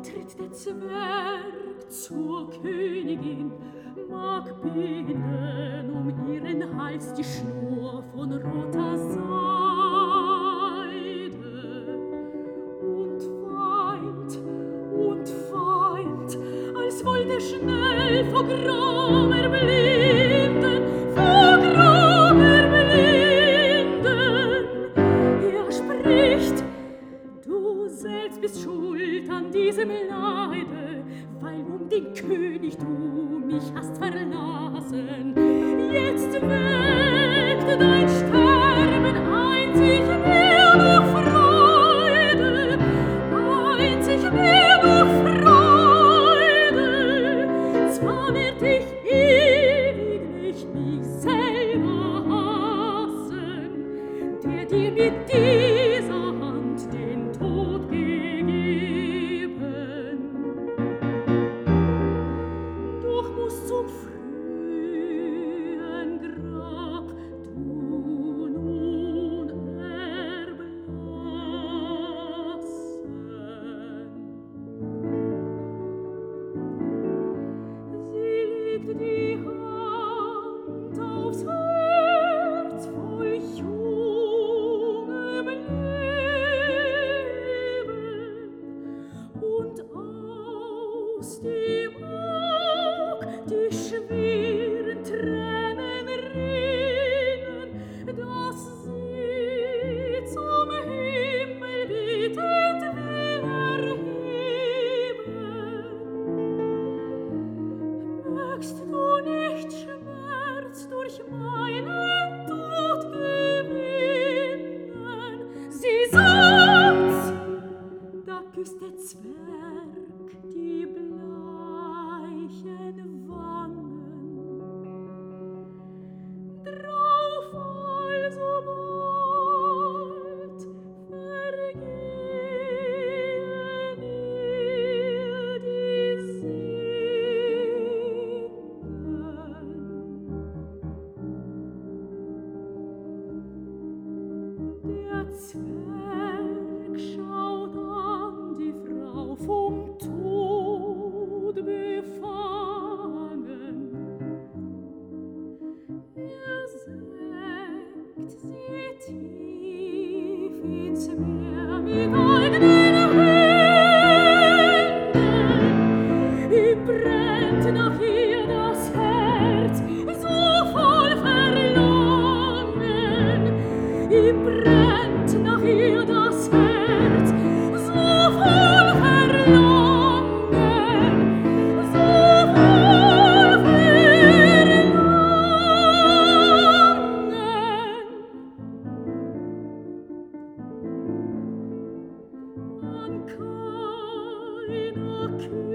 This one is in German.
tritt der Zwerg zur Königin, mag binden ihren Hals die Schnur von roter Seide und weint, als wollte schnell vor Gram erblinden, vor Gram erblinden. Er spricht: Du selbst bist schuld an diesem Leide, weil den König du mich hast verlassen. Jetzt weckt dein Sterben einzig mehr noch Freude, einzig mehr noch Freude. Zwar werd ich ewiglich mich selber hassen, der dir mit dieser Hand den Tod gegeben. Doch musst zum frühen Grab du nun erblassen. Sie legt die Hand aufs Herz voll jungem Leben und aus dem Aug die schweren Tränen rinnen, dass sie zum Himmel bittend will erheben. Mögst du nicht Schmerz durch meinen Tod gewinnen? Sie sagt's, da küsst der Zwerg die bleichen Wangen. Drauf alsobald vergehen ihr die Sinnen. Der Zwerg schaut an die Frau vom Tod befangen. Er senkt sie tief ins Meer mit eigenen Händen. Ihm brennt nach ihr das Herz, so voll Verlangen. Ihm brennt nach ihr das Herz, so voll Verlangen, so voll Verlangen. An keiner